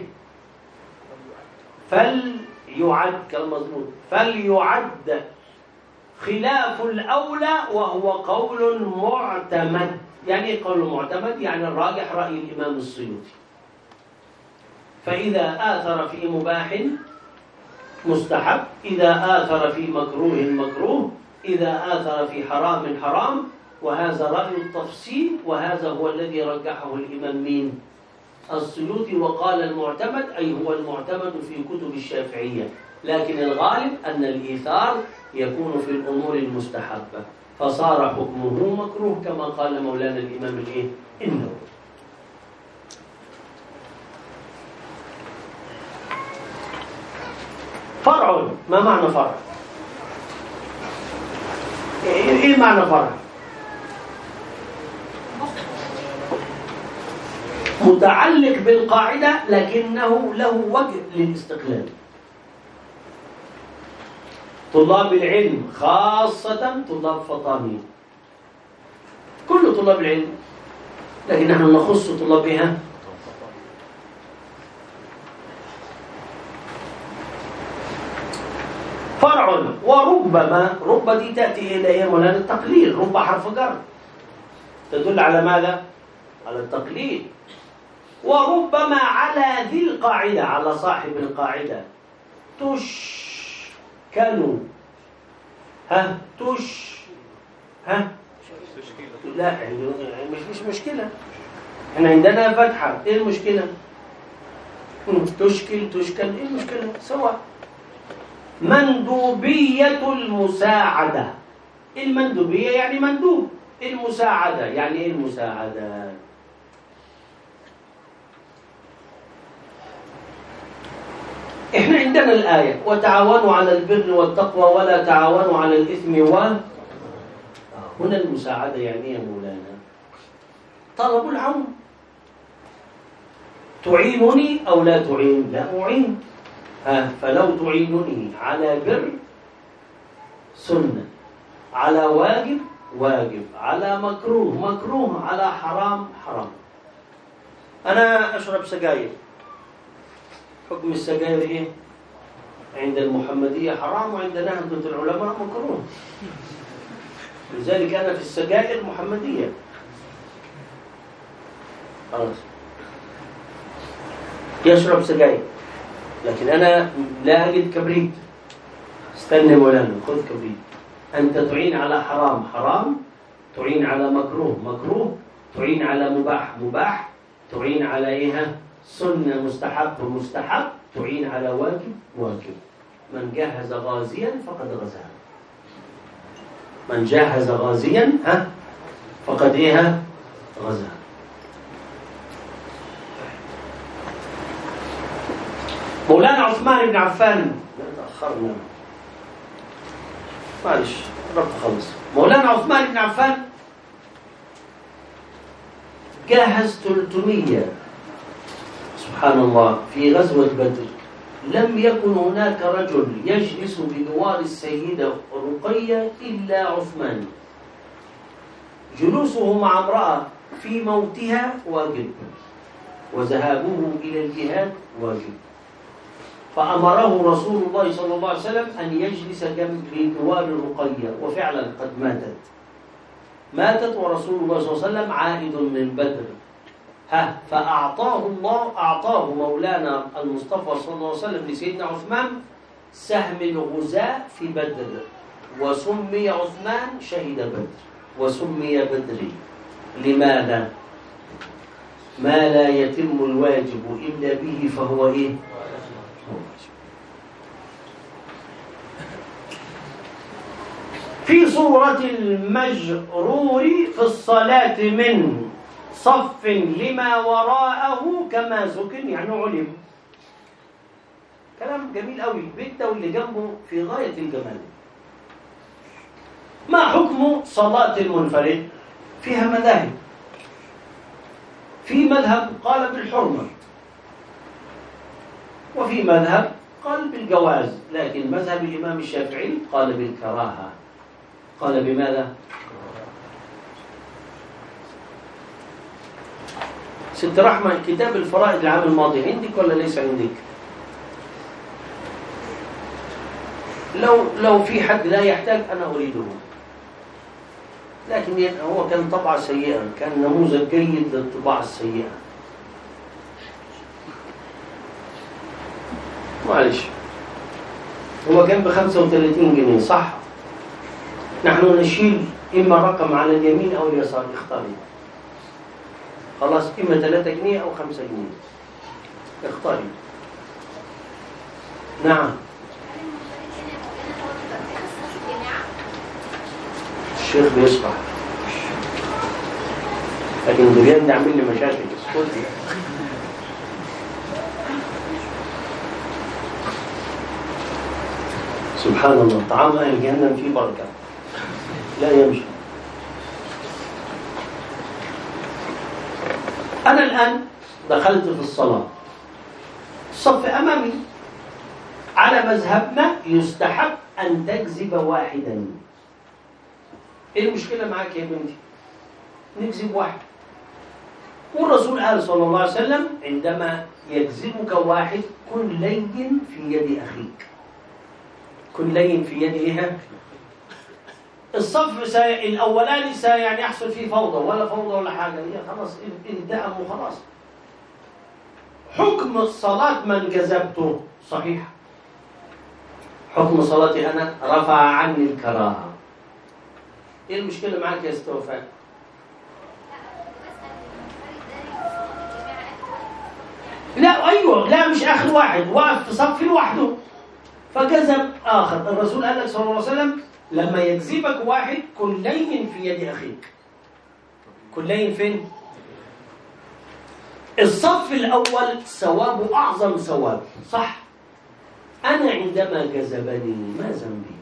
فليعد كلام مظبوط فليعد خلاف الأولى، وهو قول معتمد. يعني ايه قول معتمد؟ يعني الراجح رأي الإمام السيوطي. فإذا آثر في مباح مستحب، إذا آثر في مكروه مكروه، إذا آثر في حرام حرام. وهذا رأي التفصيل، وهذا هو الذي رجحه الإمام مين؟ السيوطي. وقال المعتمد أي هو المعتمد في كتب الشافعية، لكن الغالب أن الإيثار يكون في الأمور المستحبة، فصار حكمه مكروه كما قال مولانا الإمام الإيه؟ النووي. فرع. ما معنى فرع؟ إيه معنى فرع؟ متعلق بالقاعدة لكنه له وجه للاستقلال. طلاب العلم خاصة طلاب فطانية، كل طلاب العلم، لكن نحن نخص طلابها. فرع. وربما، رب دي تأتي إلى مولانا التقليل. رب حرف جر تدل على ماذا؟ على التقليل. وربما على ذي القاعدة، على صاحب القاعدة. تشكل ها تش ها لا مش مش مشكلة، احنا عندنا فتحة، ايه المشكلة؟ تشكل تشكل، ايه المشكلة؟ سواء. مندوبية المساعدة. المندوبية يعني مندوب، المساعدة يعني إيه المساعدة؟ إحنا عندنا الآية وتعاونوا على البر والتقوى ولا تعاونوا على الإثم و هنا المساعدة يعني إيه يا مولانا؟ طلب العون. تعينني أو لا تعين؟ لا أعين. ها فلو تعينني على بر سنة، على واجب واجب، على مكروه مكروه، على حرام حرام. أنا أشرب سجاير، حكم السجاير إيه؟ عند المحمدية حرام وعند نهضة العلماء مكروه. لذلك أنا في السجائر محمدية. خلاص يشرب سجاير، لكن أنا لا أجد كبريت. استنى مولانا، خذ كبريت. أنت تعين على حرام حرام، تعين على مكروه مكروه، تعين على مباح مباح، تعين على إيه؟ سنة مستحب مستحب، تعين على واجب واجب. من جهز غازيا فقد غزا. من جهز غازيا ها فقد إيه؟ غزا. مولانا عثمان بن عفان، تأخرنا معلش قربت أخلص. مولانا عثمان بن عفان جهز ثلاثمية سبحان الله في غزوة بدر. لم يكن هناك رجل يجلس بجوار السيدة رقية إلا عثمان. جلوسه مع امرأة في موتها واجب، وذهابه إلى الجهاد واجب. فأمره رسول الله صلى الله عليه وسلم أن يجلس بجوار الرقية، وفعلا قد ماتت ماتت ورسول الله صلى الله عليه وسلم عائد من بدر. ها فأعطاه الله أعطاه مولانا المصطفى صلى الله عليه وسلم لسيدنا عثمان سهم الغزاة في بدر، وسمي عثمان شهد بدر وسمي بدري. لماذا؟ ما لا يتم الواجب إلا به فهو إيه؟ في صورة المجرور في الصلاة من صف لما وراءه كما زكن، يعني علم. كلام جميل قوي. البيت ده واللي جنبه في غاية الجمال. ما حكم صلاة المنفرد؟ فيها مذاهب. في مذهب قال بالحرمة، وفي مذهب قال بالجواز، لكن مذهب الإمام الشافعي قال بالكراهة. قال بماذا؟ ست رحمة، كتاب الفرائض العام الماضي عندك ولا ليس عندك؟ لو لو في حد لا يحتاج أنا أريده، لكن هو كان طبعة سيئة، كان نموذج جيد للطباعة السيئة. معلش، هو كان بخمسة وثلاثين جنيه صح؟ نحن نشيل إما رقم على اليمين أو اليسار، اختاري. خلاص، إما ثلاثة جنيه أو خمسة جنيه، اختاري. نعم. الشيخ بيصبح، لكن دريان ده عامل لي مشاكل. اسكتي. سبحان الله، طعام أهل جهنم فيه بركة لا يمشي. أنا الآن دخلت في الصلاة، الصف أمامي. على مذهبنا يستحب أن تجذب واحدا. إيه المشكلة معاك يا بنتي؟ نجذب واحد. والرسول قال صلى الله عليه وسلم عندما يجذبك واحد كن لين في يد أخيك. كن لين في يد إيه؟ الصف سي... الأولاني سي... يعني يحصل فيه فوضى ولا فوضى ولا حاجة، هي خلاص الدعم وخلاص. حكم الصلاة من جذبته صحيح. حكم صلاتي أنا رفع عني الكراهة. إيه المشكلة معك يا أستاذ وفاء؟ لا أيوه، لا مش آخر واحد، واقف في صف لوحده. فجذب آخر. الرسول قال لك صلى الله عليه وسلم لما يجذبك واحد كن لين في يد أخيك. كن لين فين؟ الصف الأول ثوابه أعظم ثواب، صح؟ أنا عندما جذبني ما ذنبي؟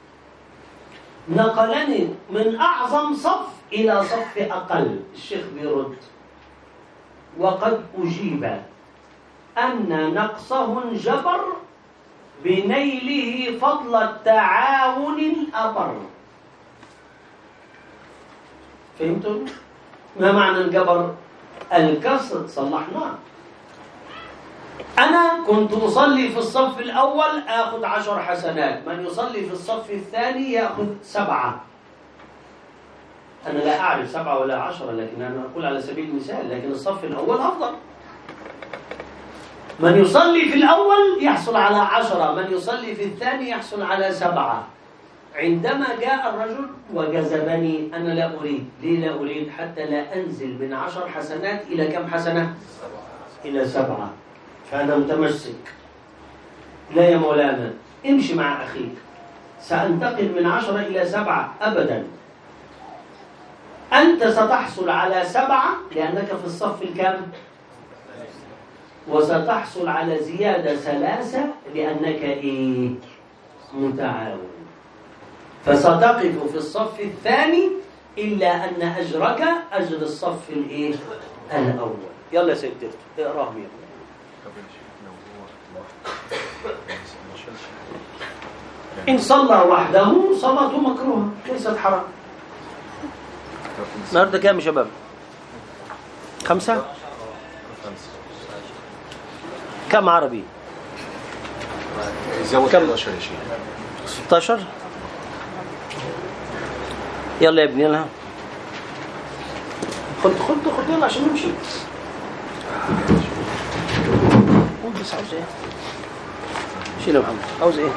نقلني من أعظم صف إلى صف أقل. الشيخ بيرد وقد أجيب أن نقصه انجبر بنيله فضل التعاون الأبر. فهمتم؟ ما معنى انجبر؟ الكسر صلحناه. أنا كنت أصلي في الصف الأول آخذ عشر حسنات، من يصلي في الصف الثاني يأخذ سبعة. أنا لا أعرف سبعة ولا عشرة، لكن أنا أقول على سبيل المثال، لكن الصف الأول أفضل. من يصلي في الأول يحصل على عشرة، من يصلي في الثاني يحصل على سبعة. عندما جاء الرجل وجذبني أنا لا أريد. ليه لا أريد؟ حتى لا أنزل من عشر حسنات إلى كم حسنة؟ إلى سبعة. فأنا متمسك. لا يا مولانا امشي مع أخيك، سأنتقل من عشرة إلى سبعة. أبدا، أنت ستحصل على سبعة لأنك في الصف الكام؟ وستحصل على زيادة ثلاثة لأنك إيه؟ متعاون. فستقف في الصف الثاني إلا أن أجرك أجر الصف الإيه؟ الأول. يلا يا سيد ترتو اقراه مين. إن صلى وحده صلاته مكروهة ليست حرام. النهارده كام يا شباب؟ خمسة؟ كم عربي؟ يزود كم؟ حداشر يا شيخ. ستة عشر؟ يلا يا ابني يلا خد خد خد يلا عشان نمشي. قول بس عاوز ايه؟ شيل يا محمد، عاوز ايه؟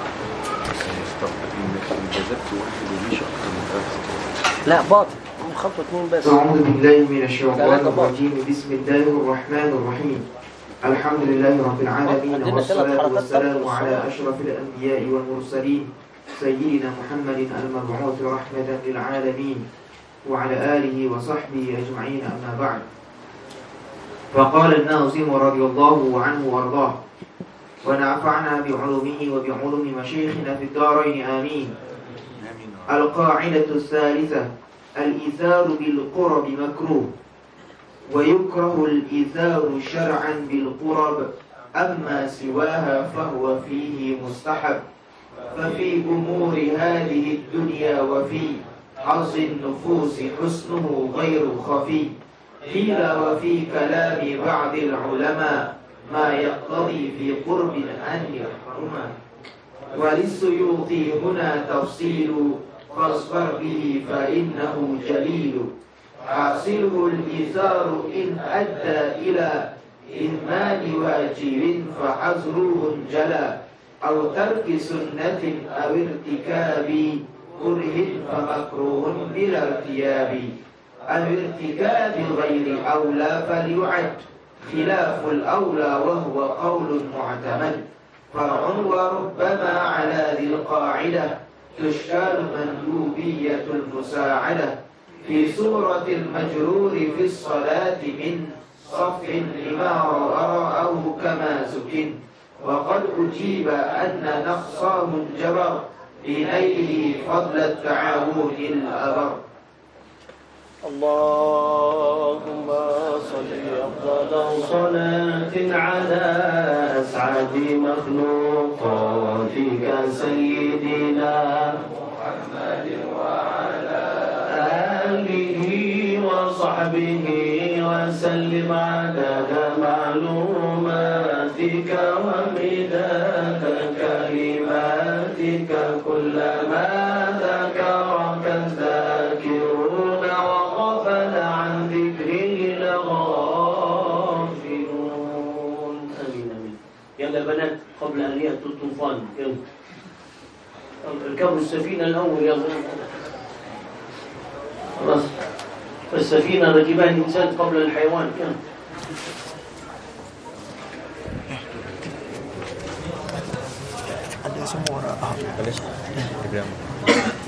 لا باطل، خطوة اثنين بس. أعوذ بالله من الشيطان الرجيم. بسم الله الرحمن الرحيم. الحمد لله رب العالمين، والصلاة والسلام على أشرف الأنبياء والمرسلين سيدنا محمد المبعوث رحمة للعالمين وعلى آله وصحبه أجمعين، أما بعد. فقال الناظم رضي الله عنه وارضاه: ونفعنا بعلومه وبعلوم مشايخنا في الدارين آمين. القاعدة الثالثة: الإيثار بالقرب مكروه، ويكره الإيثار شرعا بالقرب، أما سواها فهو فيه مستحب. ففي أمور هذه الدنيا وفي حظ النفوس حسنه غير خفي. قيل وفي كلام بعض العلماء ما يقتضي في قرب أن يحرما. وللسيوطي هنا تفصيل فاصبر به فإنه جليل. حاصله الإيثار إن أدى إلى إهمال واجب فحذره جلا، أو ترك سنة أو ارتكاب كره فمكروه بلا ارتياب. أو ارتكاب غير أولى فليعد خلاف الأولى وهو قول معتمد. فرع وربما على ذي القاعدة تشكال مندوبية المساعدة في سورة المجرور في الصلاة من صف لما رأوه كما سكن. وقد أجيب أن نقصاه انجبر بنيله فضل التعاون الأبر. اللهم صل أفضل صلاة على أسعد مخلوقاتك سيدنا محمد وعلى آله وصحبه وسلم عدد معلوماتك ومداد كلماتك كلما ذكرك الذاكرون وغفل عن ذكره الغافلون. آمين آمين. يلا بنات قبل أن يأتوا الطوفان يلا اركبوا السفينة الأول يلا خلاص. فالسفينة ركبها الإنسان قبل الحيوان. يلا بلاش